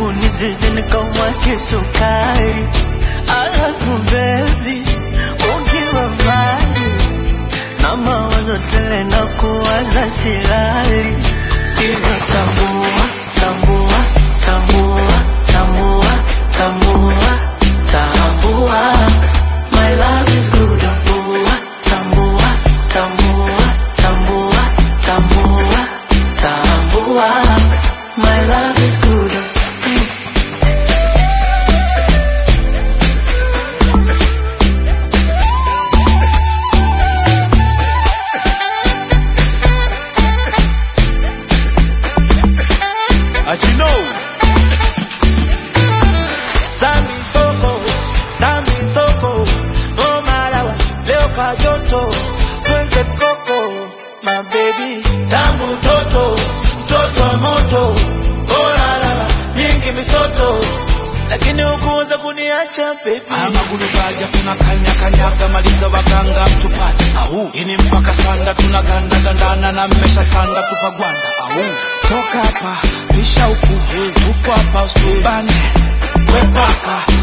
unizidi nikamwake sukari. I love you baby, ukiwa mbali na mawazo tele na kuwaza silali. Hivyo tambua, tambua, tambua, tambua, tambua, tambua, my love is good. Tambua, tambua, tambua, tambua, tambua, my love is good. As you know, Sami Soko, oh Malawa, leo kajoto, twenze koko, my baby. Tamu toto, mtoto wa moto, oh la, nyingi misoto, lakini hukuweza kuniacha baby. Ama kunibaja kanyaga maliza waganga mtupate. Ini mpaka sanda tunagandana na mmesha sanda tupagwanda. Toka hapa, pisha huku, tuko hapa usitubane, wepaka